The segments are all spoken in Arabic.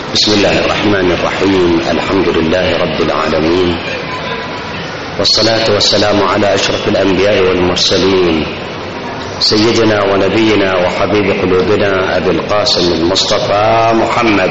بسم الله الرحمن الرحيم. الحمد لله رب العالمين، والصلاة والسلام على أشرف الأنبياء والمرسلين، سيدنا ونبينا وحبيب قلوبنا أبي القاسم المصطفى محمد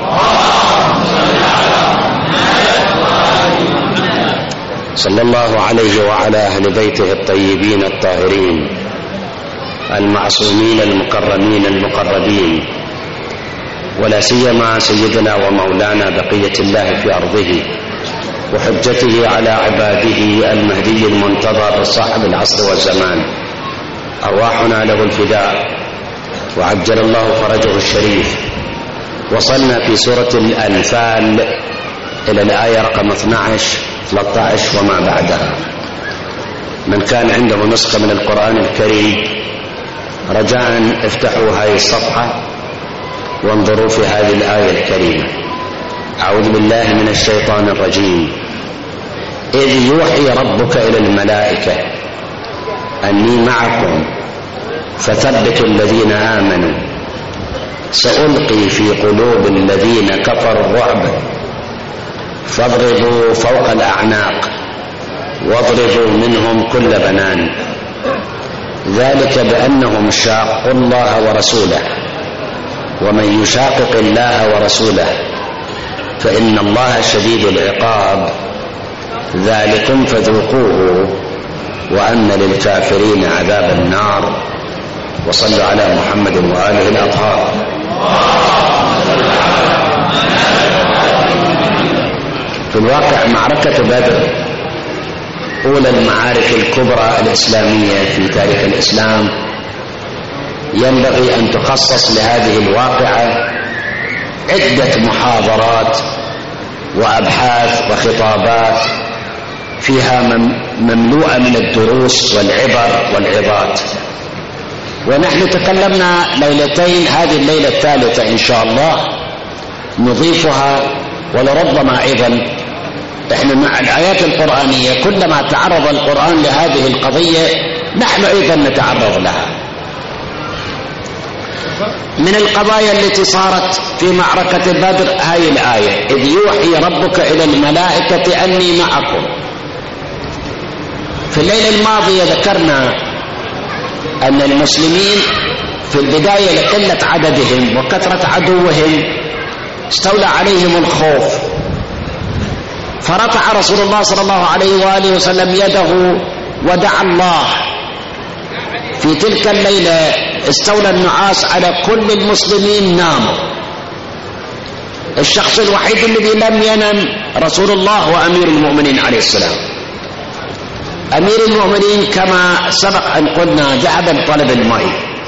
صلى الله عليه وعلى أهل بيته الطيبين الطاهرين المعصومين المكرمين المقربين، ولا سيما سيدنا ومولانا بقية الله في أرضه وحجته على عباده المهدي المنتظر صاحب العصر والزمان، أرواحنا له الفداء وعجل الله فرجه الشريف. وصلنا في سورة الأنفال إلى الآية رقم 12 13 وما بعدها. من كان عنده نسخة من القرآن الكريم رجاء افتحوا هذه الصفحة وانظروا في هذه الآية الكريمة. أعوذ بالله من الشيطان الرجيم. إذ يوحي ربك إلى الملائكة أني معكم فثبتوا الذين آمنوا سألقي في قلوب الذين كفروا الرعب فاضربوا فوق الأعناق واضربوا منهم كل بنان، ذلك بأنهم شاقوا الله ورسوله، ومن يشاقق الله ورسوله فإن الله شديد العقاب، ذلكم فذوقوه وأن للكافرين عذاب النار. وصلوا على محمد وآله الأطهار. في الواقع معركة بدر أولى المعارك الكبرى الإسلامية في تاريخ الإسلام، ينبغي أن تخصص لهذه الواقعة عدة محاضرات وأبحاث وخطابات فيها مملوءة من الدروس والعبر والعظات. ونحن تكلمنا ليلتين، هذه الليلة الثالثة إن شاء الله نضيفها، ولربما أيضا احنا مع الآيات القرآنية كلما تعرض القرآن لهذه القضية نحن أيضا نتعرض لها. من القضايا التي صارت في معركة بدر هذه الآية: إذ يوحي ربك إلى الملائكة أني معكم. في الليلة الماضية ذكرنا أن المسلمين في البداية لقلة عددهم وكثرة عدوهم استولى عليهم الخوف، فرفع رسول الله صلى الله عليه وآله وسلم يده ودعا الله. في تلك الليلة استولى النعاس على كل المسلمين، ناموا. الشخص الوحيد الذي لم ينم رسول الله وأمير المؤمنين عليه السلام. أمير المؤمنين كما سبق أن قلنا ذهب لطلب الماء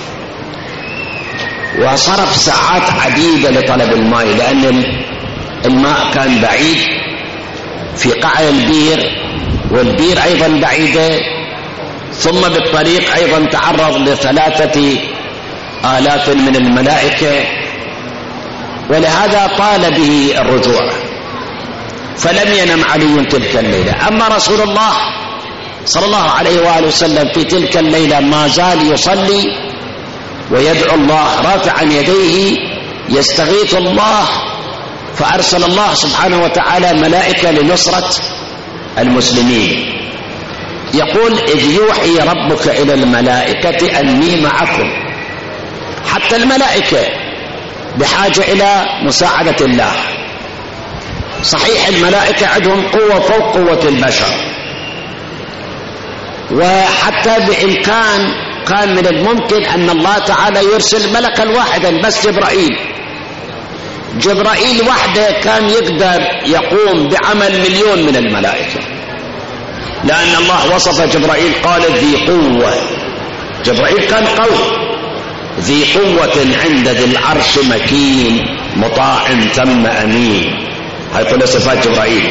وصرف ساعات عديدة لطلب الماء، لأن الماء كان بعيد في قاع البير، والبير أيضا بعيدة، ثم بالطريق أيضا تعرض ل3,000 من الملائكة، ولهذا طال به الرجوع فلم ينم علي تلك الليلة. أما رسول الله صلى الله عليه وآله وسلم في تلك الليلة ما زال يصلي ويدعو الله رافعا يديه يستغيث الله، فأرسل الله سبحانه وتعالى ملائكة لنصرة المسلمين. يقول: إذ يوحي ربك إلى الملائكة أني معكم. حتى الملائكة بحاجة إلى مساعدة الله. صحيح الملائكة عندهم قوة فوق قوة البشر، وحتى بإمكان كان من الممكن أن الله تعالى يرسل ملكا واحدا بس، جبرائيل وحده كان يقدر يقوم بعمل 1,000,000 من الملائكة، لأن الله وصف جبرائيل قال ذي قوة. جبرائيل كان قوي، ذي قوة عند ذي العرش مكين مطاع ثم أمين. هاي كل صفات جبرائيل.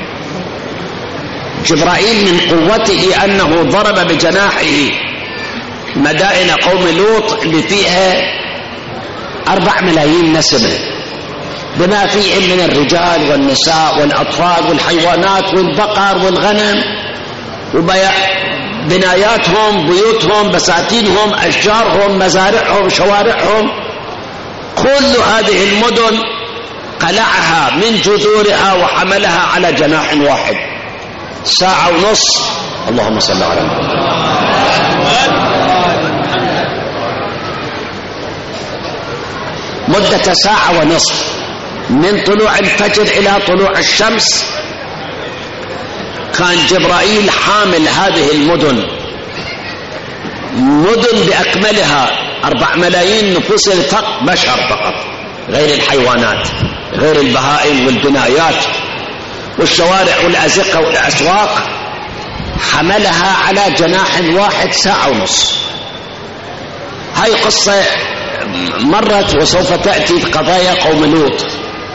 جبرائيل من قوته أنه ضرب بجناحه مدائن قوم لوط اللي فيها 4 ملايين نسمة، بما فيهم من الرجال والنساء والأطفال والحيوانات والبقر والغنم، وبناياتهم، بيوتهم، بساتينهم، أشجارهم، مزارعهم، شوارعهم. كل هذه المدن قلعها من جذورها وحملها على جناح واحد 1.5 ساعة. اللهم صل على محمد. مدة 1.5 ساعة من طلوع الفجر إلى طلوع الشمس كان جبرائيل حامل هذه المدن بأكملها 4 ملايين نفوس فقط بشر فقط، غير الحيوانات، غير البهائم والبنايات والشوارع والأزقة والأسواق، حملها على جناح واحد 1.5 ساعة. هاي قصة مرت وسوف تأتي في قضايا قوم لوط.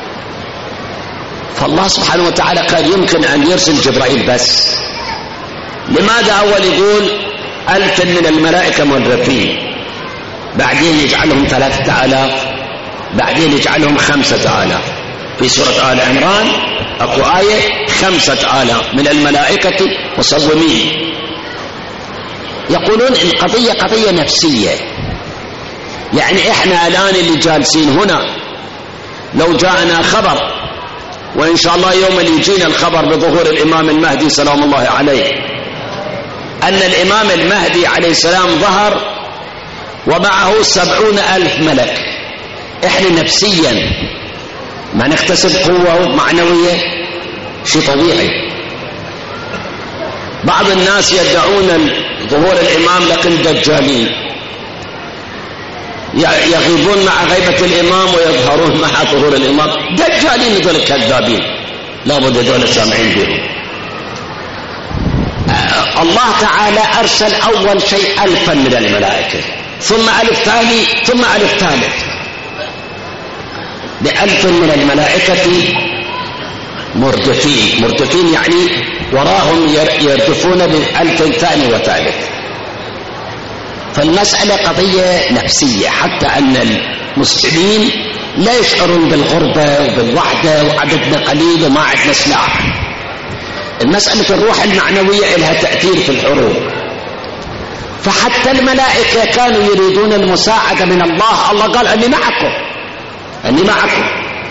فالله سبحانه وتعالى قال يمكن أن يرسل جبرائيل بس. لماذا أول يقول 1000 من الملائكة موظفين، بعدين يجعلهم 3000، بعدين يجعلهم 5000؟ في سورة آل عمران أكو آية 5000 من الملائكة مصومين. يقولون القضية قضية نفسية، يعني إحنا الآن اللي جالسين هنا لو جاءنا خبر، وإن شاء الله يوم اللي يجينا الخبر بظهور الإمام المهدي سلام الله عليه، أن الإمام المهدي عليه السلام ظهر ومعه 70,000 ملك، إحنا نفسيا ما نكتسب قوة معنوية؟ شيء طبيعي. بعض الناس يدعون ظهور الإمام لكن دجالين، يغيبون مع غيبة الإمام ويظهرون مع ظهور الإمام. دجالين هذول كذابين، لابد هذول سامعين بهم. الله تعالى أرسل أول شيء 1000 من الملائكة، ثم 1000 ثاني، ثم 1000 ثالث. ب1000 من الملائكة مردفين يعني وراهم يردفون ب1000 ثاني وثالث. فالمسألة قضية نفسية، حتى أن المسلمين لا يشعرون بالغربة وبالوحدة وعددنا قليل وما عندنا سلاح. المسألة الروح المعنوية لها تأثير في الحروب. فحتى الملائكة كانوا يريدون المساعدة من الله. الله قال أني معكم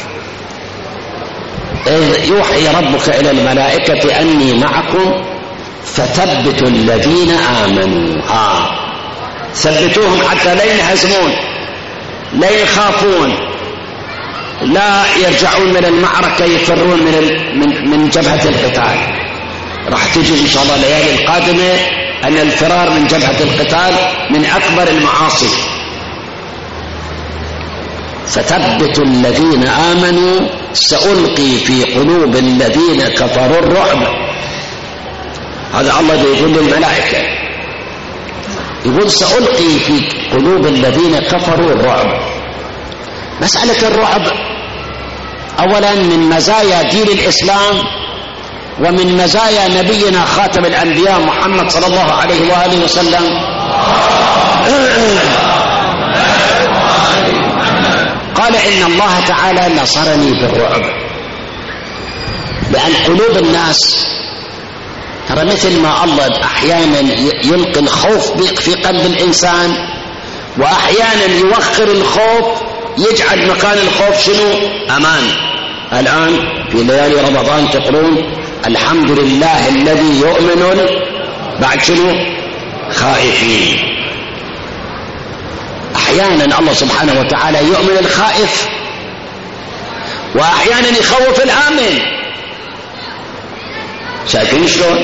إذ يوحي ربك إلى الملائكة أني معكم فثبتوا الذين آمنوا. ثبتوهم حتى لا ينهزمون، لا يخافون، لا يرجعون من المعركة يفرون من جبهة القتال. راح تجي إن شاء الله الليالي القادمة أن الفرار من جبهة القتال من أكبر المعاصي. فثبتوا الذين آمنوا سألقي في قلوب الذين كفروا الرعب. هذا الله يقول للملائكة، يقول سألقي في قلوب الذين كفروا الرعب. مسألة الرعب أولا من مزايا دين الإسلام ومن مزايا نبينا خاتم الأنبياء محمد صلى الله عليه وآله وسلم. قال إن الله تعالى نصرني بالرعب، لأن قلوب الناس ترى مثل ما الله أحيانا يلقي الخوف في قلب الإنسان، وأحيانا يوخر الخوف يجعل مكان الخوف شنو؟ أمان. الآن في ليالي رمضان تقولون الحمد لله الذي يؤمن بعد شنو؟ خائفين. أحيانا الله سبحانه وتعالى يؤمن الخائف، وأحيانا يخوف الآمن. شايفين شلون؟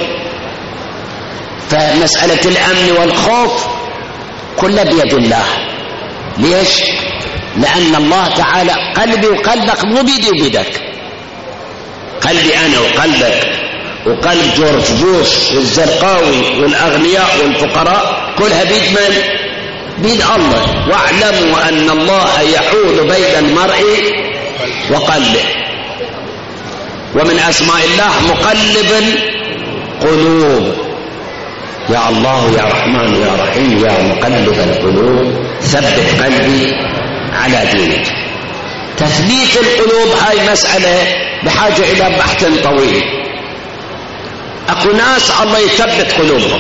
فمسألة الأمن والخوف كلها بيد الله. ليش؟ لأن الله تعالى قلبي وقلبك مو بيدي وبيدك. قلبي أنا وقلبك وقلب جورج بوش والزرقاوي والأغنياء والفقراء كلها بيد من؟ بيد الله. واعلموا أن الله يحول بين المرء وقلبه. ومن أسماء الله مقلب القلوب. يا الله يا رحمن يا رحيم يا مقلب القلوب ثبت قلبي على دينك. تثبيت القلوب هاي مسألة بحاجة إلى بحث طويل. أكو ناس الله يثبت قلوبهم،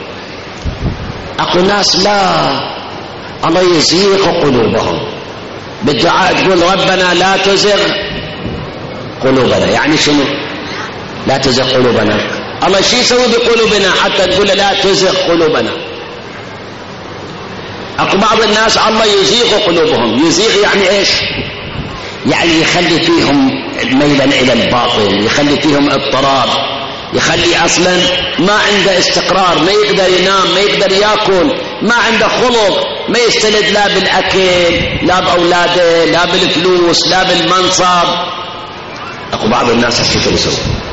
أكو ناس لا، الله يزيغ قلوبهم. بالدعاء تقول ربنا لا تزغ قلوبنا. يعني شنو؟ لا تزغ قلوبنا. الله شو يسوي بقلوبنا حتى نقول لا تزغ قلوبنا؟ اكو بعض الناس الله يزيغ قلوبهم. يزيغ يعني ايش؟ يعني يخلي فيهم ميلا الى الباطل، يخلي فيهم اضطراب، يخلي اصلا ما عنده استقرار، ما يقدر ينام، ما يقدر ياكل، ما عنده خلق، ما يستند لا بالاكل لا باولاده لا بالفلوس لا بالمنصب. اكو بعض الناس هالشكل يسوي.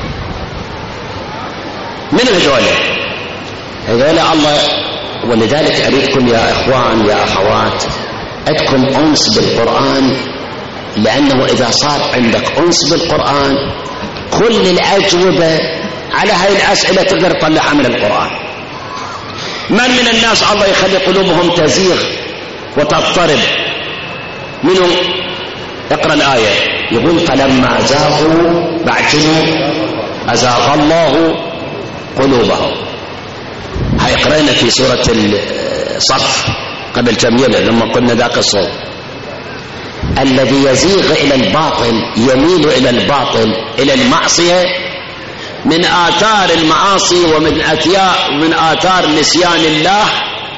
من هذول الله. ولذلك اريدكم يا اخوان يا اخوات عندكم انس بالقران، لانه اذا صار عندك انس بالقران كل الاجوبه على هاي الاسئله تقدر تطلعها من القران. من الناس الله يخلي قلوبهم تزيغ وتضطرب؟ منهم؟ اقرا الايه. يقول فلما زاغوا بعد شنو؟ ازاغ الله قلوبهم. هاي قرأنا في سورة الصف قبل كم يوم لما قلنا ذاك الصوت. الذي يزيغ إلى الباطل يميل إلى الباطل إلى المعصية من آثار المعاصي ومن آثار نسيان الله.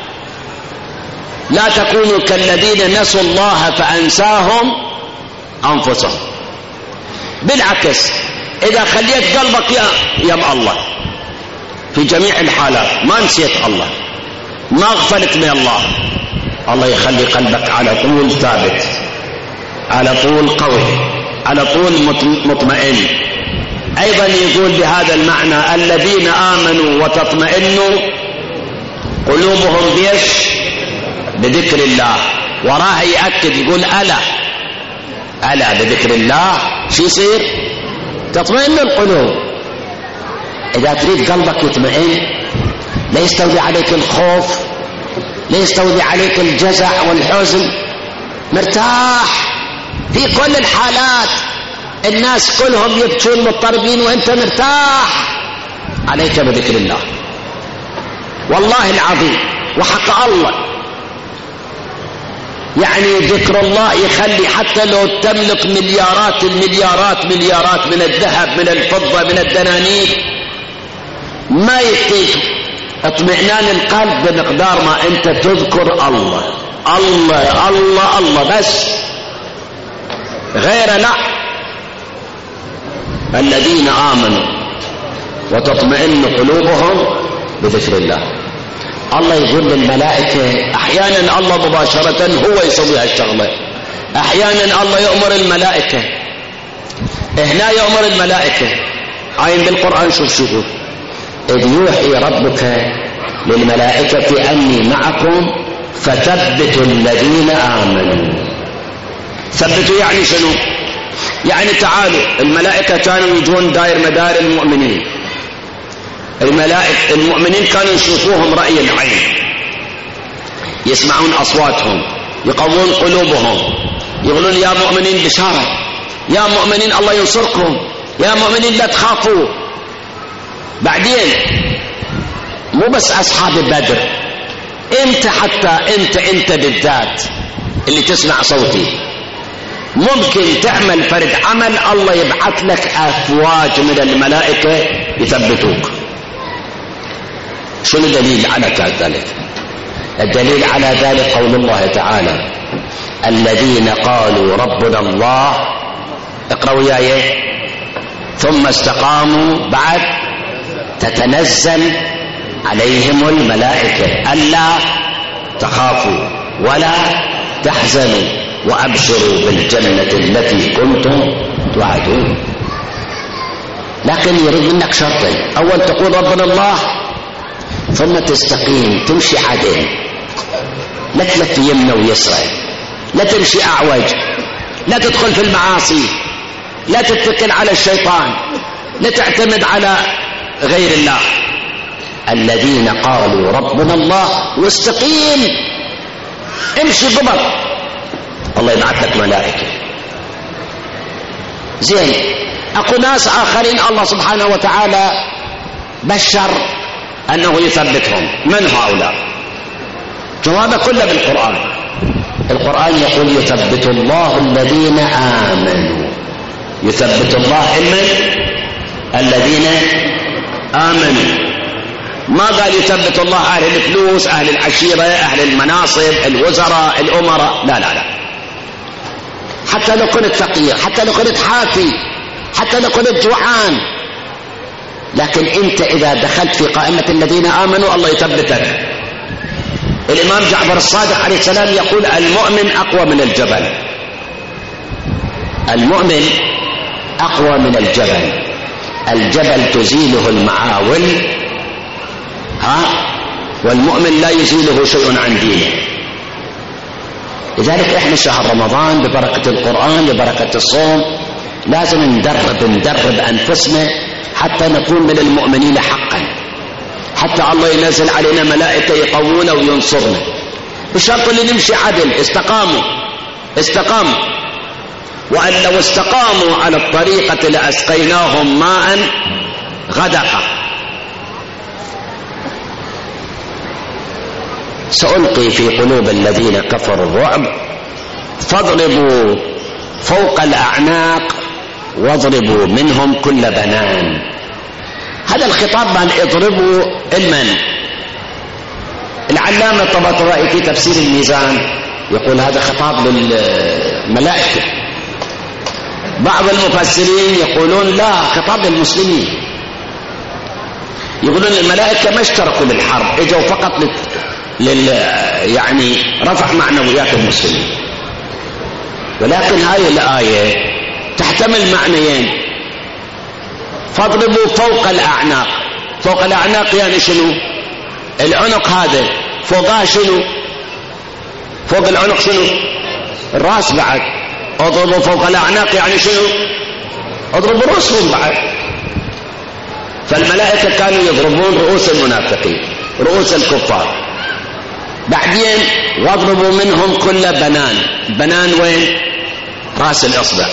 لا تكونوا كالذين نسوا الله فأنساهم أنفسهم. بالعكس إذا خليت قلبك يا الله في جميع الحالات ما نسيت الله، ما غفلت من الله، الله يخلي قلبك على طول ثابت، على طول قوي، على طول مطمئن. ايضا يقول بهذا المعنى الذين امنوا وتطمئن قلوبهم بيش؟ بذكر الله. وراها يأكد يقول ألا بذكر الله شو يصير؟ تطمئن القلوب. إذا تريد قلبك يطمئن، لا يستولي عليك الخوف، لا يستولي عليك الجزع والحزن، مرتاح في كل الحالات، الناس كلهم يبكون مضطربين وانت مرتاح، عليك بذكر الله. والله العظيم وحق الله يعني ذكر الله يخلي حتى لو تملك مليارات من الذهب من الفضة من الدنانير ما يكفيك اطمئنان القلب بمقدار ما انت تذكر الله الله الله الله بس، غير لا. الذين آمنوا وتطمئن قلوبهم بذكر الله. الله يقول للملائكة أحيانا الله مباشرة هو يسوي هالشغلة، أحيانا الله يأمر الملائكة. هنا يأمر الملائكة عين بالقرآن شوف يقول إذ يوحي ربك للملائكة أني معكم فثبتوا الذين آمنوا. ثبتوا يعني شنو؟ يعني تعالوا. الملائكة كانوا يجون داير مدار المؤمنين، الملائكة المؤمنين كانوا يشوفوهم رأي العين، يسمعون أصواتهم، يقوون قلوبهم، يقولون يا مؤمنين بشارة، يا مؤمنين الله ينصركم، يا مؤمنين لا تخافوا. بعدين مو بس أصحاب بدر، انت حتى انت بالذات اللي تسمع صوتي ممكن تعمل فرد عمل الله يبعث لك أفواج من الملائكة يثبتوك. شنو الدليل على ذلك؟ الدليل على ذلك قول الله تعالى الذين قالوا ربنا الله، اقرأوا وياي، ثم استقاموا بعد تتنزل عليهم الملائكة ألا تخافوا ولا تحزنوا وأبشروا بالجنة التي كنتم توعدون. لكن يريد منك شرطين، أول تقول ربنا الله، ثم تستقيم تمشي عدل، لا تلف يمنى ويسرى، لا تمشي أعوج، لا تدخل في المعاصي، لا تتكل على الشيطان، لا تعتمد على غير الله. الذين قالوا ربنا الله واستقيم، امشي ضبط، الله يبعث لك ملائكة. زين، اكو ناس اخرين الله سبحانه وتعالى بشر انه يثبتهم، من هؤلاء؟ جوابه كله بالقرآن. القرآن يقول يثبت الله الذين آمنوا يثبت الله الذين آمنوا. ما قال يثبت الله أهل الفلوس، أهل العشيرة، أهل المناصب، الوزراء، الأمراء، لا لا لا. حتى لو كنت فقير، حتى لو كنت حافي، حتى لو كنت جوعان، لكن أنت إذا دخلت في قائمة الذين آمنوا الله يثبتك. الإمام جعفر الصادق عليه السلام يقول المؤمن أقوى من الجبل. المؤمن أقوى من الجبل. الجبل تزيله المعاول، والمؤمن لا يزيله شيء عن دينه. لذلك احنا شهر رمضان ببركة القرآن ببركة الصوم لازم ندرب أنفسنا حتى نكون من المؤمنين حقا، حتى الله ينزل علينا ملائكة يقوونا وينصرنا، بشرط اللي نمشي عدل. استقاموا، وأن لو استقاموا على الطريقة لأسقيناهم ماء غدقا. سألقي في قلوب الذين كفروا الرعب فاضربوا فوق الأعناق واضربوا منهم كل بنان. هذا الخطاب بأن اضربوا المن. العلامة الطباطبائي في تفسير الميزان يقول هذا خطاب للملائكة. بعض المفسرين يقولون لا، خطاب للمسلمين. يقولون الملائكة ما اشتركوا بالحرب، اجوا فقط يعني رفع معنويات المسلمين. ولكن هاي الآية تحتمل معنيين. فاضربوا فوق الأعناق. فوق الأعناق يعني شنو؟ العنق هذا فوقها شنو؟ فوق العنق شنو؟ الرأس بعد. اضربوا فوق الأعناق يعني شنو؟ اضربوا رؤوسهم بعد. فالملائكة كانوا يضربون رؤوس المنافقين، رؤوس الكفار. بعدين واضربوا منهم كل بنان. بنان وين؟ راس الإصبع.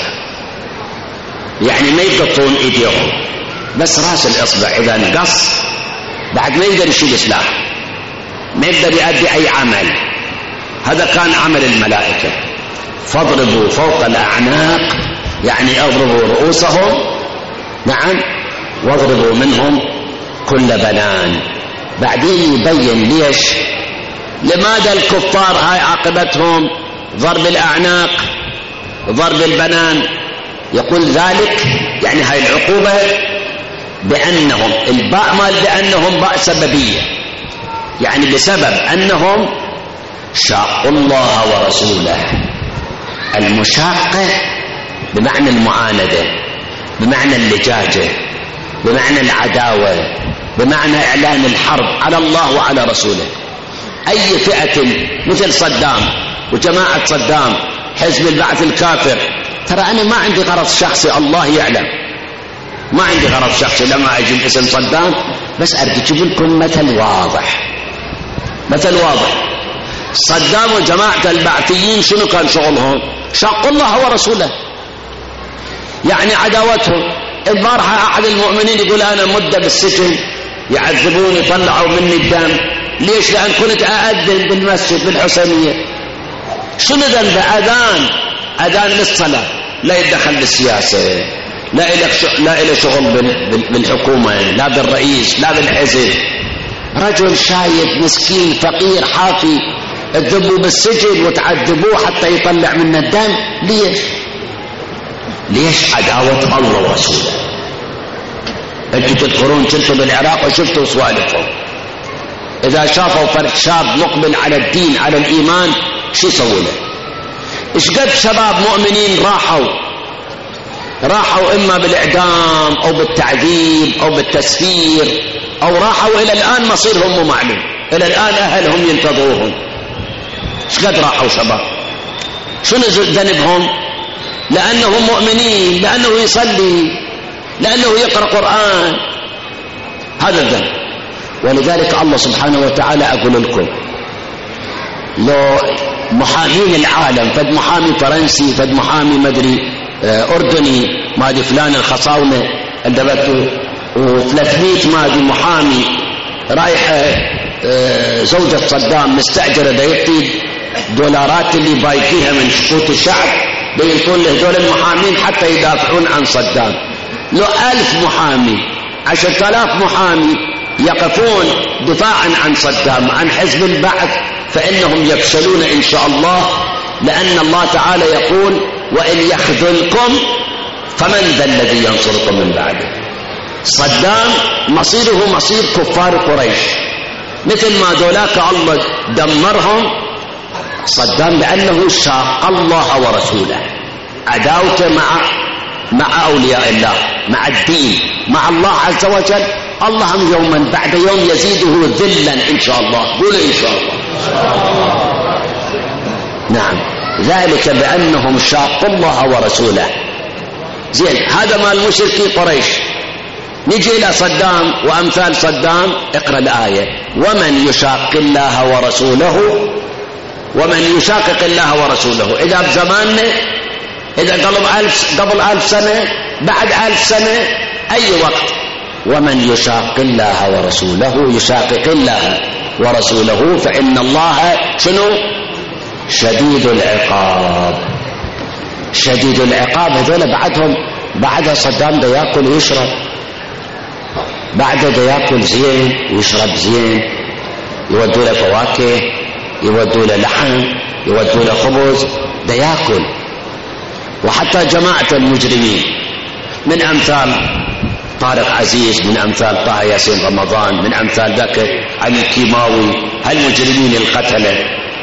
يعني ما يقطون ايديهم، بس راس الإصبع إذا انقص بعد ما يقدر يشيل سلاح، ما يقدر يؤدي أي عمل. هذا كان عمل الملائكة. فاضربوا فوق الأعناق يعني اضربوا رؤوسهم، نعم، واضربوا منهم كل بنان. بعدين يبين ليش، لماذا الكفار هاي عاقبتهم ضرب الأعناق ضرب البنان. يقول ذلك يعني هاي العقوبة بأنهم، الباء مال بأنهم باء سببية، يعني بسبب أنهم شاقوا الله ورسوله. المشاقة بمعنى المعاندة، بمعنى اللجاجة، بمعنى العداوة، بمعنى إعلان الحرب على الله وعلى رسوله. أي فئة مثل صدام وجماعة صدام، حزب البعث الكافر، ترى أنا ما عندي غرض شخصي، الله يعلم، ما عندي غرض شخصي لما أجي باسم صدام، بس أريد أجيب لكم مثل واضح. مثل واضح. صدام وجماعة البعثيين شنو كان شغلهم؟ شاقوا الله ورسوله، يعني عداوتهم. البارحة أحد المؤمنين يقول أنا مدة بالسجن يعذبوني، طلعوا مني الدم. ليش؟ لأن كنت أأذن بالمسجد بالحسينية. شنو ذنب؟ أذان للصلاة، لا يدخل بالسياسة، لا إله شغل بالحكومة، لا بالرئيس، لا بالحزب. رجل شايب مسكين فقير حافي تذبوا بالسجن وتعذبوه حتى يطلع منه الدم. ليش؟ عداوة الله ورسوله. انتوا تذكرون كنتوا بالعراق وشفتوا سوالفهم، اذا شافوا فرد شاب مقبل على الدين على الايمان شو يسووا له؟ ايش قد شباب مؤمنين راحوا اما بالاعدام او بالتعذيب او بالتسفير، او راحوا الى الان مصيرهم مو معلوم، الى الان اهلهم ينتظروهم. ايش قد راحوا شباب؟ شنو ذنبهم؟ لانهم مؤمنين، لانه يصلي، لانه يقرا قران، هذا الذنب. ولذلك الله سبحانه وتعالى اقول لكم، لو محامين العالم، فد محامي فرنسي، فد محامي مدري اردني، مادي فلان الخصاونه اندبته، و300 مادي محامي رايحه زوجة صدام مستأجرة دا يعطي دولارات اللي بايقيها من سقوط الشعب بينطون لهذول المحامين حتى يدافعون عن صدام. لو 1000 محامي 10,000 محامي يقفون دفاعا عن صدام عن حزب البعث فإنهم يفشلون إن شاء الله، لأن الله تعالى يقول وإن يخذلكم فمن ذا الذي ينصركم من بعده. صدام مصيره مصير كفار قريش، مثل ما ذولاك الله دمرهم. صدام لأنه شاق الله ورسوله، عداوته مع أولياء الله، مع الدين، مع الله عز وجل. اللهم يوما بعد يوم يزيده ذلا إن شاء الله. قولوا إن شاء الله. نعم، ذلك بأنهم شاقوا الله ورسوله. زين، هذا مال مشركي قريش. نجي إلى صدام وأمثال صدام. اقرأ الآية: ومن يشاق الله ورسوله، ومن يشاقق الله ورسوله. إذا بزماننا، إذا قبل 1000 سنة، بعد 1000 سنة، أي وقت. ومن يشاق الله ورسوله، يشاقق الله ورسوله فإن الله شنو؟ شديد العقاب. شديد العقاب. هذول بعدها صدام ده يأكل ويشرب، بعده ده يأكل زين ويشرب زين، يودوا له فواكه، يودوا له لحم، يودوا له خبز، ده يأكل. وحتى جماعة المجرمين من أمثال طارق عزيز، من أمثال طه ياسين رمضان، من أمثال ذاك علي الكيماوي، هالمجرمين القتلة،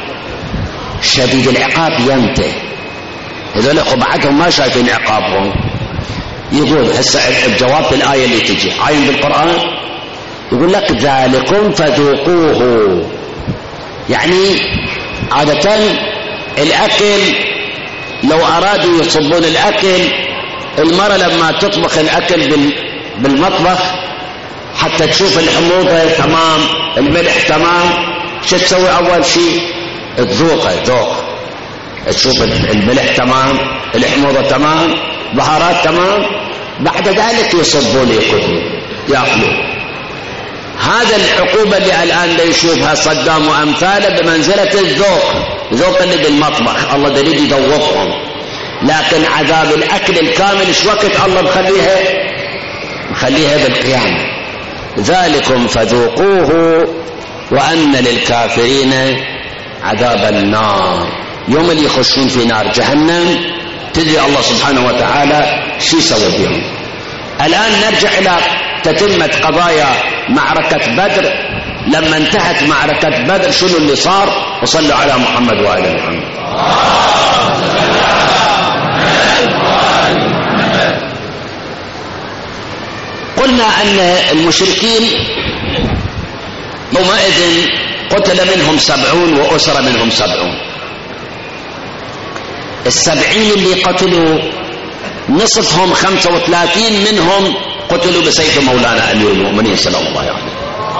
شديد العقاب ينتهي. هذول بعدهم ما شايفين عقابهم. يقول هسه الجواب في الآية اللي تجي عين بالقرآن، يقول لك ذلكم فذوقوه. يعني عادة الأكل لو أرادوا يصبون الأكل، المرة لما تطبخ الأكل بالمطبخ حتى تشوف الحموضة تمام، الملح تمام، شو تسوي أول شيء؟ تذوقه، ذوق، تشوف الملح تمام، الحموضة تمام، بهارات تمام، بعد ذلك يصبون يأكلون. هذا العقوبة اللي الآن يشوفها صدام وأمثاله بمنزلة الذوق، ذوق اللي بالمطبخ الله يريد يذوقهم. لكن عذاب الأكل الكامل ايش وقت الله مخليها بالقيامة. ذلكم فذوقوه وأن للكافرين عذاب النار. يوم اللي يخشون في نار جهنم تدري الله سبحانه وتعالى شو يسوي بهم. الآن نرجع إلى تتمة قضايا معركة بدر. لما انتهت معركة بدر شنو اللي صار؟ وصلوا على محمد وآل محمد. قلنا أن المشركين يومئذ قتل منهم 70 وأسر منهم 70. 70 اللي قتلوا نصفهم 35 منهم قتلوا بسيف مولانا أمير المؤمنين صلى الله عليه وسلم.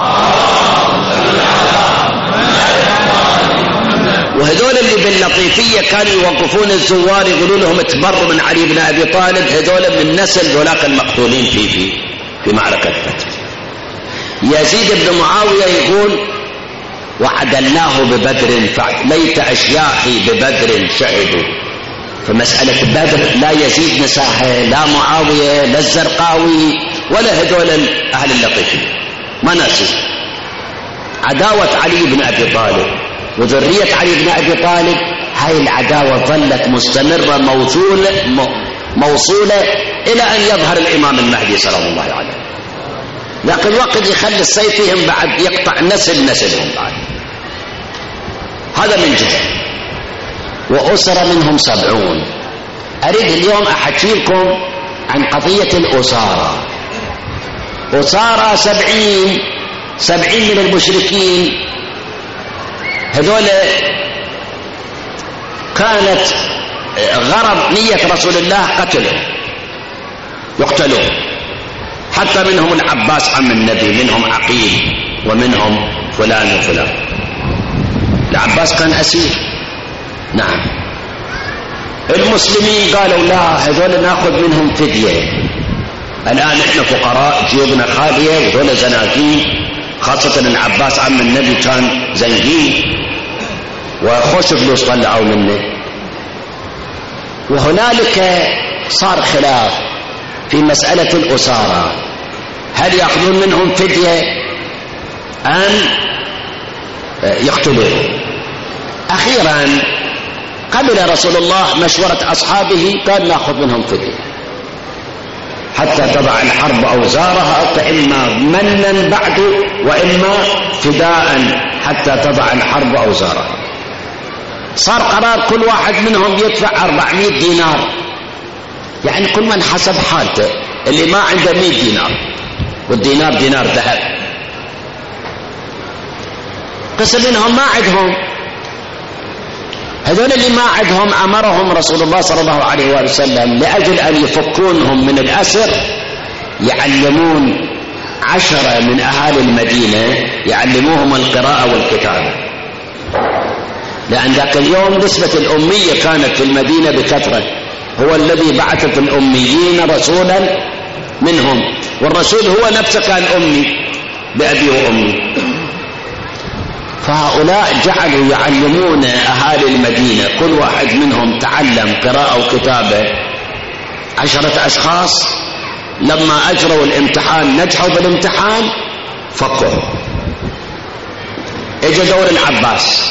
وهذول اللي باللطيفية كانوا يوقفون الزوار يقولوا لهم تبروا من علي بن أبي طالب، هذول من نسل ذولاك المقتولين في معركة بدر. يزيد بن معاوية يقول وعدلناه ببدر ليت أشياخي ببدر شهدوا. فمسألة بدر لا يزيد نساها، لا معاوية، لا الزرقاوي، ولا هذول أهل اللطيفية، ما نسوا عداوة علي بن أبي طالب وذرية علي بن أبي طالب. هاي العداوة ظلت مستمرة موصولة إلى أن يظهر الإمام المهدي صلى الله عليه وسلم. لكن وقت يخلي السيف فيهم بعد يقطع نسلهم بعد. هذا من جهة. وأسر منهم 70. أريد اليوم أحكي لكم عن قضية الأسارة. أسارة 70 من المشركين. هذول كانت غرض نية رسول الله قتلهم، يقتلون. حتى منهم العباس عم النبي، منهم عقيل، ومنهم فلان وفلان. العباس كان أسير. نعم. المسلمين قالوا لا، هذول ناخذ منهم فدية. الآن احنا فقراء جيوبنا خالية وهذول زناكين، خاصة العباس عم النبي كان زنجين وخوش فلوس طلعوا منه. وهنالك صار خلاف في مسألة الأسارة، هل يأخذون منهم فدية أم يقتلون؟ أخيرا قبل رسول الله مشورة أصحابه، قال نأخذ منهم فدية حتى تضع الحرب أوزارها، فإما منا بعد وإما فداء حتى تضع الحرب أوزارها. صار قرار كل واحد منهم يدفع 400 دينار، يعني كل من حسب حالته، اللي ما عنده 100 دينار، والدينار دينار ذهب. قسم منهم ما عندهم، هذول اللي ما عندهم أمرهم رسول الله صلى الله عليه وسلم لأجل أن يفكونهم من الأسر يعلمون 10 من أهالي المدينة، يعلموهم القراءة والكتابة، لأن ذاك اليوم نسبة الأمية كانت في المدينة بكثرة. هو الذي بعث في الأميين رسولا منهم، والرسول هو نفسه كان أمي بأبي وأمي. فهؤلاء جعلوا يعلمون أهالي المدينة، كل واحد منهم تعلم قراءة وكتابة 10 أشخاص. لما أجروا الامتحان نجحوا بالامتحان فكوا. اجى دور العباس،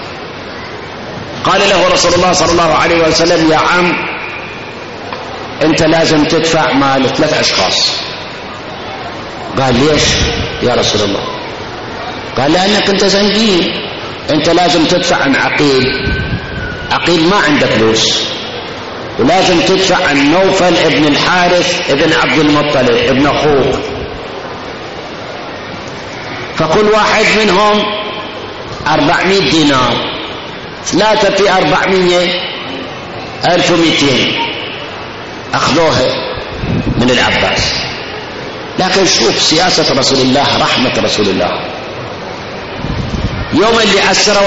قال له رسول الله صلى الله عليه وسلم: يا عم انت لازم تدفع مال 3 أشخاص. قال: ليش يا رسول الله؟ قال: لأنك انت زنجين، انت لازم تدفع عن عقيل، عقيل ما عنده فلوس، ولازم تدفع عن نوفل ابن الحارث ابن عبد المطلب ابن اخوك. فكل واحد منهم 400 دينار، 3 في 400 1200 أخذوها من العباس. لكن شوف سياسة رسول الله، رحمة رسول الله. يوم اللي أسروا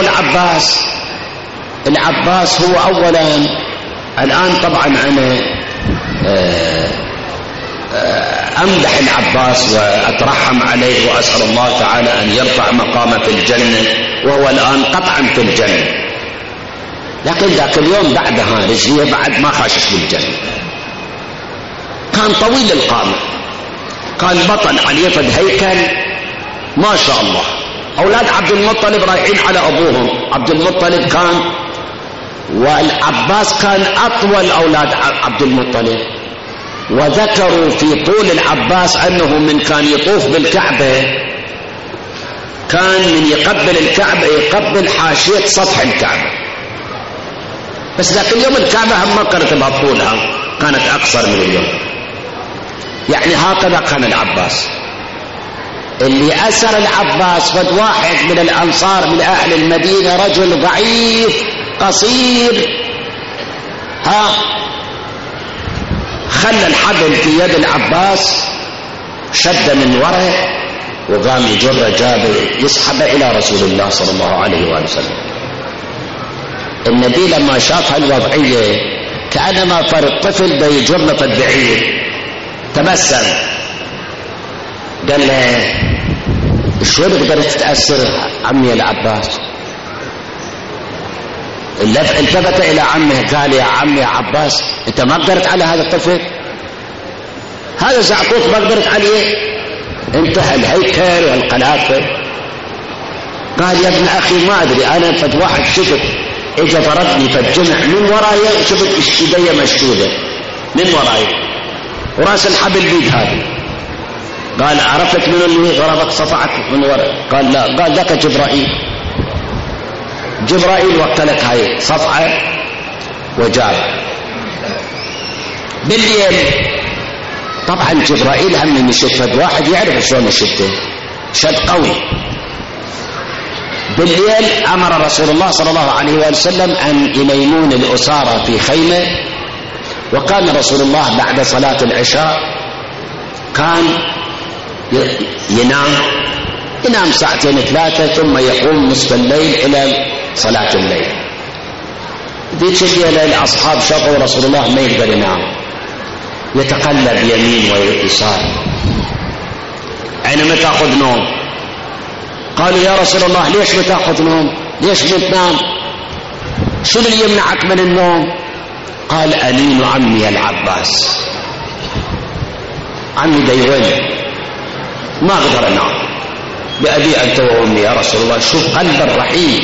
العباس هو أولا، الآن طبعا أنا أمدح العباس وأترحم عليه وأسأل الله تعالى أن يرفع مقامه في الجنة، وهو الآن قطعا في الجنة. لكن ذاك اليوم بعدها رجليه بعد ما خاشش بالجنة، كان طويل القامة، كان بطل عليه فد هيكل ما شاء الله. أولاد عبد المطلب رايحين على أبوهم، عبد المطلب كان، والعباس كان أطول أولاد عبد المطلب. وذكروا في طول العباس أنه من كان يطوف بالكعبة كان من يقبل الكعبة يقبل حاشية سطح الكعبة، بس ذاك اليوم الكعبة هم ما كانت بطولها، كانت أقصر من اليوم. يعني هكذا كان العباس. اللي أسر العباس فد واحد من الأنصار من أهل المدينة، رجل ضعيف قصير، خلى الحبل في يد العباس، شد من وراء وقام يجر جابه يسحب إلى رسول الله صلى الله عليه وسلم. النبي لما شاف هالوضعية كأنما فرد طفل دا يجر في البعير تبسم، قال له: شلون قدرت تتأثر عمي العباس؟ التفت إلى عمه قال: يا عمي يا عباس، انت ما قدرت على هذا الطفل، هذا زعقوط ما قدرت عليه، انت الهيكل والقلافة. قال: يا ابن أخي ما أدري، أنا فد واحد شفت اجا ضربني فالجمع من وراي، شفت ايدي مشدودة من وراي وراس الحبل بيد هذه. قال: عرفت من اللي ضربك صفعك من وراء؟ قال: لا. قال: ذاك جبرائيل وكلك هاي صفعة وجاب بالليل. طبعا جبرائيل هم يشد واحد يعرف شلون يشده، شد قوي. بالليل أمر رسول الله صلى الله عليه وسلم أن ينيمون الأسارة في خيمة، وكان رسول الله بعد صلاة العشاء كان ينام 2 3 ثم يقوم نصف الليل إلى صلاة الليل. ذيك الليلة الأصحاب شافوا رسول الله ما يقدر ينام، يتقلب يمين ويسار، أين ما تأخذ نوم؟ قالوا: يا رسول الله ليش ما تأخذ نوم؟ ليش ما تنام؟ شو اللي يمنعك من النوم؟ قال أنين عمي العباس. عمي ديوان ما أقدر أنام، بأبي أنت وأمي يا رسول الله. شوف قلب الرحيم.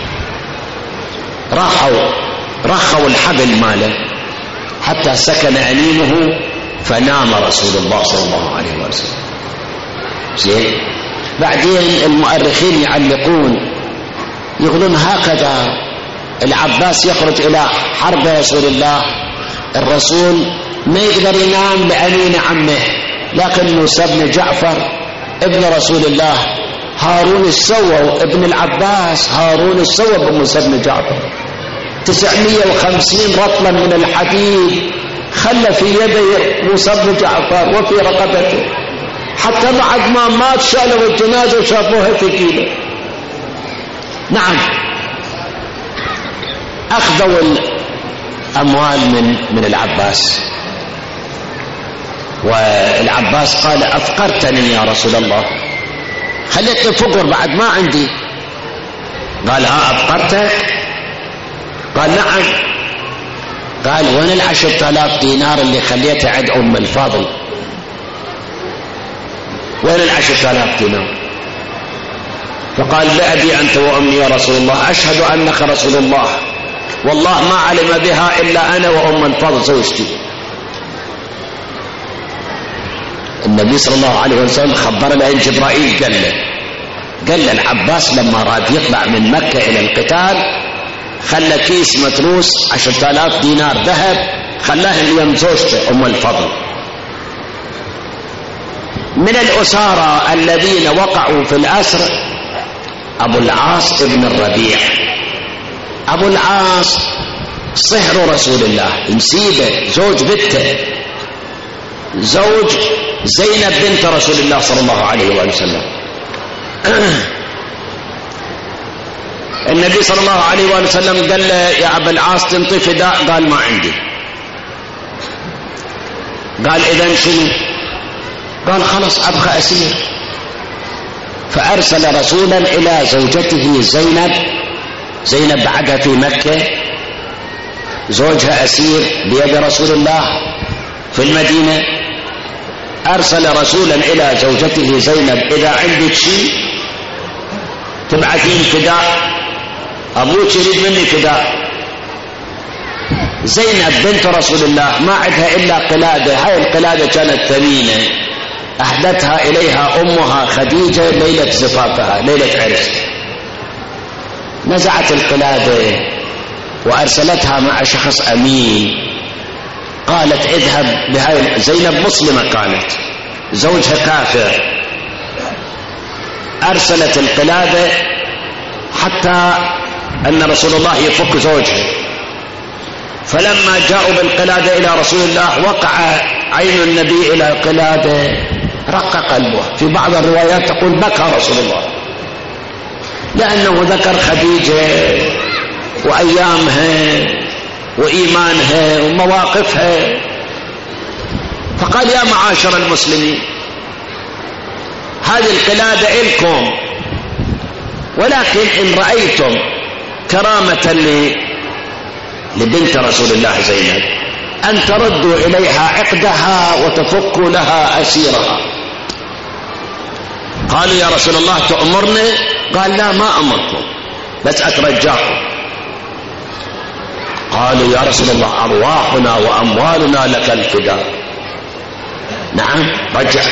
رخوا الحبل ماله حتى سكن أنينه فنام رسول الله صلى الله عليه وسلم. زين. بعدين المؤرخين يعلقون يقولون هكذا العباس يخرج إلى حرب رسول الله، الرسول ما يقدر ينام لأنين عمه، لكن موسى بن جعفر ابن رسول الله هارون السوى ابن العباس، هارون السوى بموسى بن جعفر 950 رطلا من الحديد خلى في يدي موسى بن جعفر وفي رقبته، حتى بعد ما مات شالوا الجنازة وشافوها ثقيلة. نعم. أخذوا الأموال من العباس، والعباس قال أفقرتني يا رسول الله، خليتني فقر بعد ما عندي. قال أفقرتك؟ قال نعم. قال وين 10,000 دينار اللي خليتها عند أم الفاضل؟ وين 10,000 دينار؟ فقال بأبي أنت وأمي يا رسول الله، أشهد أنك رسول الله، والله ما علم بها إلا أنا وأم الفضل زوجتي. النبي صلى الله عليه وسلم خبر له جبرائيل قال له العباس لما راد يطلع من مكة إلى القتال خلى كيس متروس 10,000 دينار ذهب خلاه اليوم زوجته أم الفضل. من الأسارى الذين وقعوا في الأسر أبو العاص ابن الربيع. أبو العاص صهر رسول الله، نسيبه، زوج بنته، زوج زينب بنت رسول الله صلى الله عليه وسلم. النبي صلى الله عليه وسلم قال له يا أبا العاص تنطي فداء؟ قال ما عندي. قال إذن شنو؟ قال خلص أبقى أسير. فأرسل رسولا إلى زوجته زينب بعدها في مكة، زوجها أسير بيد رسول الله في المدينة. أرسل رسولا إلى زوجته زينب إذا عندك شيء تبعثين فداء، أبوك يريد مني فداء. زينب بنت رسول الله ما عندها إلا قلادة، هاي القلادة كانت ثمينة أهدتها إليها أمها خديجة ليلة زفافها، ليلة عرس. نزعت القلادة وأرسلتها مع شخص أمين، قالت اذهب بهاي. زينب مسلمة كانت، زوجها كافر. أرسلت القلادة حتى أن رسول الله يفك زوجها. فلما جاءوا بالقلادة إلى رسول الله وقع عين النبي إلى القلادة، رق قلبه. في بعض الروايات تقول بكى رسول الله، لأنه ذكر خديجة وأيامها وإيمانها ومواقفها. فقال يا معاشر المسلمين هذه القلادة إلكم، ولكن إن رأيتم كرامة لبنت رسول الله زينب أن تردوا إليها عقدها وتفكوا لها أسيرها. قالوا يا رسول الله تأمرنا؟ قال لا ما أمركم، بس أترجاكم. قالوا يا رسول الله أرواحنا وأموالنا لك الفداء. نعم رجع.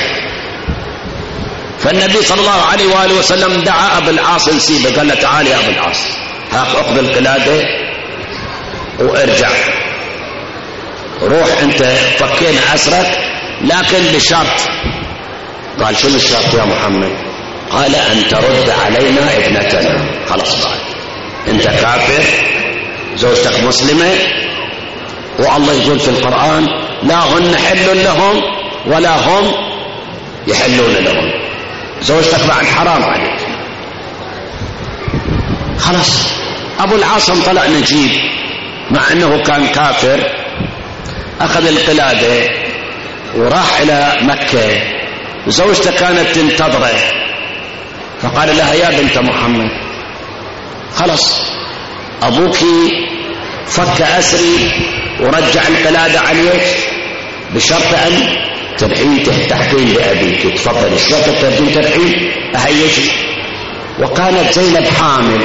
فالنبي صلى الله عليه وآله وسلم دعا أبو العاص نسيبه، قال له تعال يا أبو العاص أخذ القلادة وارجع، روح أنت فكينا أسرك لكن بشرط. قال شو الشرط يا محمد؟ قال أن ترد علينا ابنتنا. خلاص بعد أنت كافر، زوجتك مسلمة، والله يقول في القرآن لا هن حل لهم ولا هم يحلون لهم، زوجتك بعد حرام عليك. خلاص. أبو العاصم طلع نجيب مع أنه كان كافر، أخذ القلادة وراح إلى مكة، وزوجته كانت تنتظره، فقال لها يا بنت محمد خلاص أبوك فك أسري ورجع القلادة عليك بشرط أن ترحين تحكين لأبيك. تفضل شلون ترجين ترحين أهيش. وكانت زينب حامل،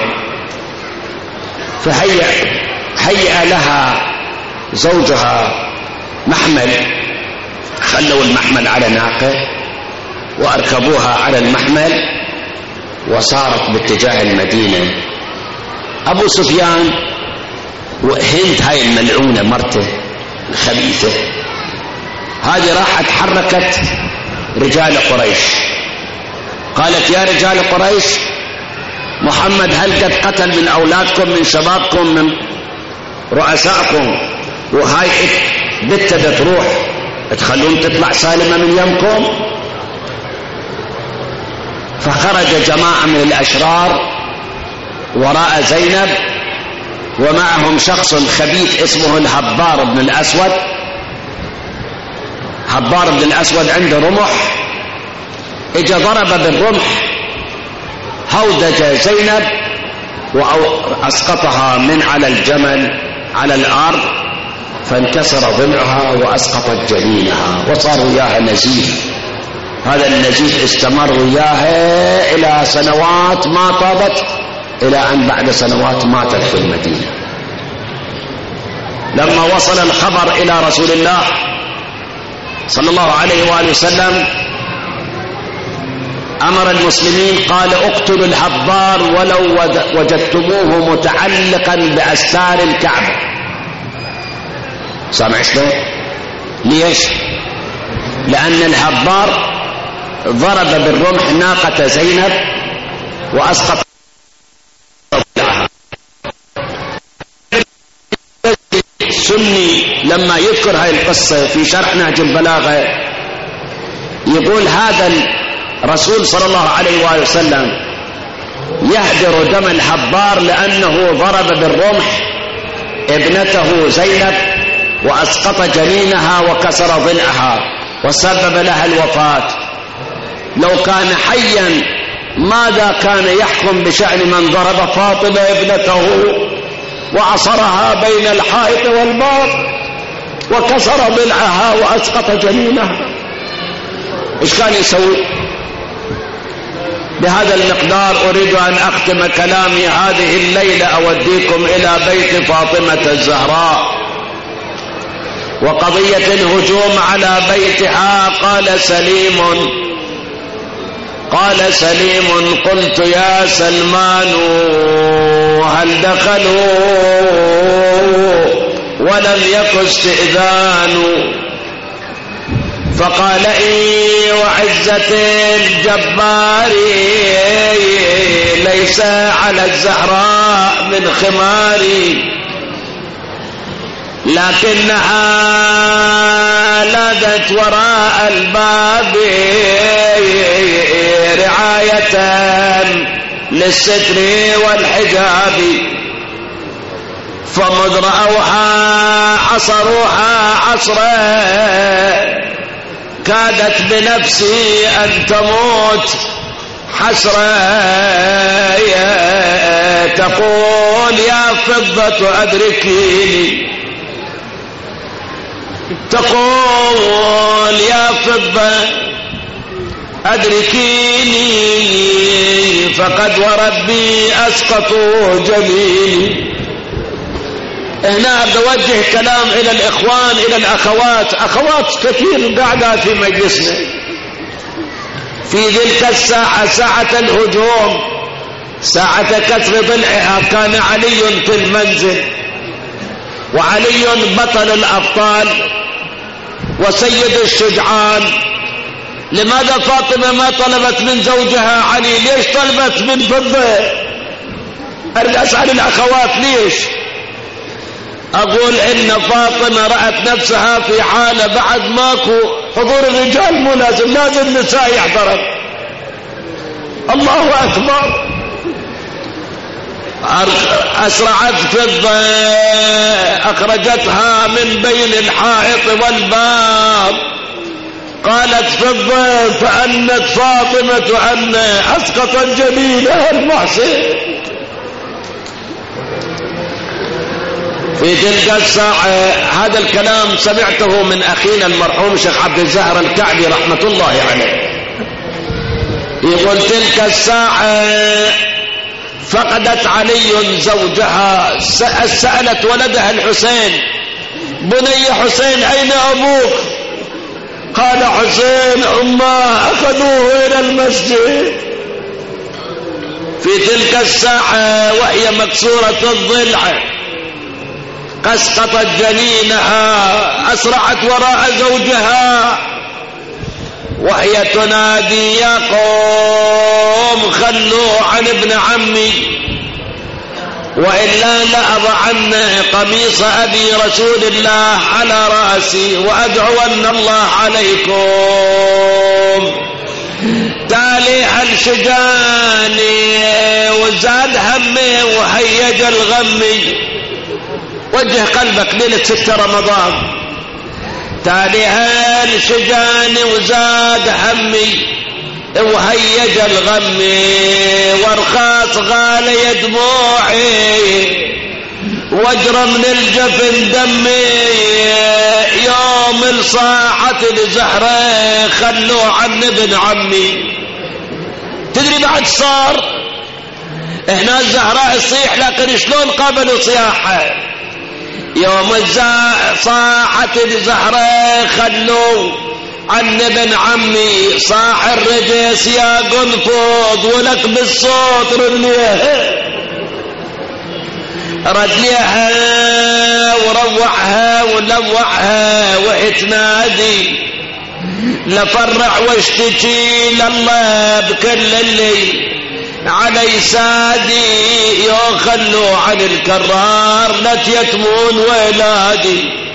فهيأ لها زوجها محمل، خلوا المحمل على ناقة وأركبوها على المحمل وصارت باتجاه المدينة. أبو سفيان وهند هاي الملعونة مرته الخبيثة هذه راحت حركت رجال قريش، قالت يا رجال قريش محمد هل قد قتل من أولادكم من شبابكم من رؤسائكم، وهاي بتدت تروح تخلون تطلع سالمة من يمكم. فخرج جماعة من الأشرار وراء زينب ومعهم شخص خبيث اسمه الهبار بن الأسود. هبار بن الأسود عنده رمح، اجى ضرب بالرمح هودج زينب وأسقطها من على الجمل على الأرض، فانكسر ضلعها وأسقطت جنينها وصار وياها نزيف. هذا النزيف استمر وياها إلى سنوات ما طابت، إلى أن بعد سنوات ماتت في المدينة. لما وصل الخبر إلى رسول الله صلى الله عليه وآله وسلم أمر المسلمين قال اقتلوا الهبار ولو وجدتموه متعلقا بأستار الكعبة. سامع شلون؟ ليش؟ لأن الهبار ضرب بالرمح ناقة زينب وأسقط. السني لما يذكر هاي القصة في شرح نهج البلاغة يقول هذا الرسول صلى الله عليه وآله وسلم يهدر دم الهبار لأنه ضرب بالرمح ابنته زينب وأسقط جنينها وكسر ضلعها وسبب لها الوفاة. لو كان حيا ماذا كان يحكم بشأن من ضرب فاطمة ابنته وعصرها بين الحائط والباب وكسر ضلعها وأسقط جنينها؟ إيش كان يسوي؟ بهذا المقدار أريد أن أختم كلامي هذه الليلة. أوديكم إلى بيت فاطمة الزهراء وقضية الهجوم على بيتها. قال سليم قلت يا سلمان هل دخلوا ولم يك استئذان؟ فقال إي وعزة الجبار ليس على الزهراء من خماري، لكنها لاذت وراء الباب رعاية للستر والحجاب، فمذ رأوها عصروها عصرا كادت بنفسي أن تموت حسرا. تقول يا فضة أدركيني، تقول يا فضة أدركيني فقد وربي أسقطوا جميلي. هنا بوجه كلام إلى الإخوان إلى الأخوات، أخوات كثير قاعدة في مجلسنا في تلك الساعة، ساعة الهجوم، ساعة كسر ضلعها، كان علي في المنزل، وعلي بطل الأبطال وسيد الشجعان. لماذا فاطمة ما طلبت من زوجها علي؟ ليش طلبت من فضة؟ أريد أسأل الأخوات ليش؟ أقول إن فاطمة رأت نفسها في حالة بعد ماكو حضور الرجال مو لازم النساء يحضرن. الله أكبر. أسرعت فضة أخرجتها من بين الحائط والباب. قالت فضة فأنت فاطمة أن أسقطت جميلها المحسن. في تلك الساعة. هذا الكلام سمعته من أخينا المرحوم شيخ عبد الزهر الكعبي رحمة الله عليه، يقول تلك الساعة فقدت علي زوجها، سألت ولدها الحسين: بني حسين أين أبوك؟ قال: حسين أمه أخذوه إلى المسجد. في تلك الساعة وهي مكسورة الضلع قسقطت جنينها، أسرعت وراء زوجها وهي تنادي: يا قوم خلوا عن ابن عمي وإلا لأضعن قميص أبي رسول الله على رأسي وأدعون الله عليكم. تالي الشجاني وزاد همي وهيج الغمي. وجه قلبك ليلة 6 رمضان. تالي الشجاني وزاد همي وهيج الغمي وارخاص غالي دموعي واجرى من الجفن دمي. يوم الصاحة الزهرة خلوا عن ابن عمي. تدري بعد صار هنا الزهراء يصيح، لكن شلون قبلوا صياحة؟ يوم صاحة الزهرة خلوا عن ابن عمي. صاح الرجس يا قنفض ولك بالصوت رد ليها وروعها ولوعها وتنادي: لفرع واشتكي لله بكل اللي علي سادي. يا خلوا عن الكرار لا يتمون ولادي.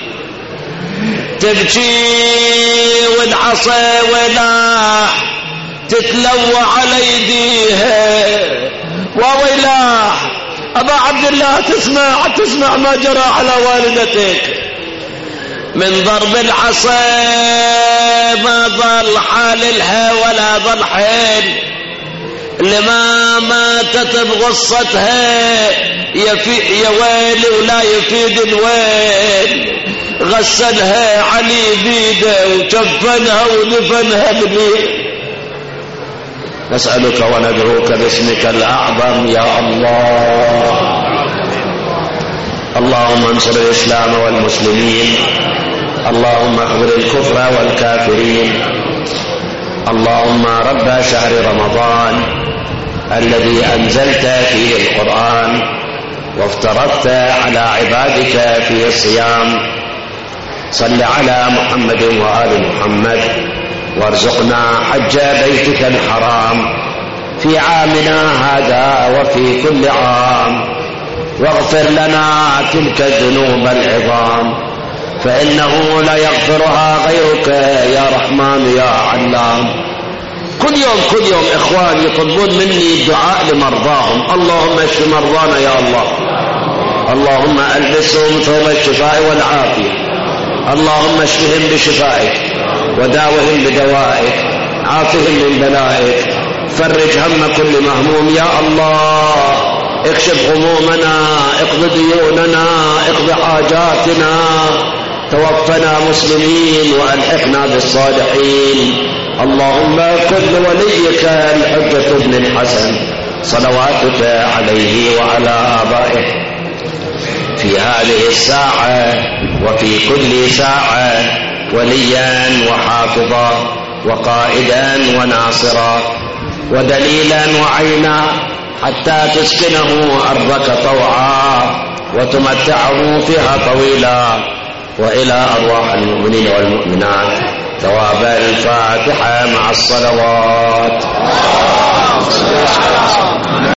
تبكي والعصا ولاح تتلوى على يديها. وويلاح أبا عبد الله تسمع ما جرى على والدتك من ضرب العصا. ما ضل حالها ولا ضل حيل لما ماتت بغصتها. يا ويلي ولا يفيد الويل. غسلها علي بيده وكفنها ودفنها بليل. نسألك وندعوك باسمك الأعظم يا الله. اللهم انصر الإسلام والمسلمين، اللهم اخذل الكفر والكافرين. اللهم رب شهر رمضان الذي أنزلت فيه القرآن وافترضت على عبادك فيه الصيام، صل على محمد وآل محمد وارزقنا حج بيتك الحرام في عامنا هذا وفي كل عام، واغفر لنا تلك الذنوب العظام فإنه لا يغفرها غيرك يا رحمن يا علام. كل يوم إخوان يطلبون مني الدعاء لمرضاهم. اللهم اشف مرضانا يا الله، اللهم ألبسهم ثوب الشفاء والعافية، اللهم اشفهم بشفائك وداوهم بدوائك، عافهم من بلائك، فرج هم كل مهموم يا الله. اكشف همومنا، اقض ديوننا، اقض حاجاتنا، توفنا مسلمين وألحقنا بالصالحين. اللهم كن وليك الحجة بن الحسن صلواتك عليه وعلى آبائه في هذه الساعة وفي كل ساعة وليا وحافظا وقائدا وناصرا ودليلا وعينا، حتى تسكنه أرضك طوعا وتمتعه فيها طويلا. وإلى أرواح المؤمنين والمؤمنات ثواب الفاتحة مع الصلوات.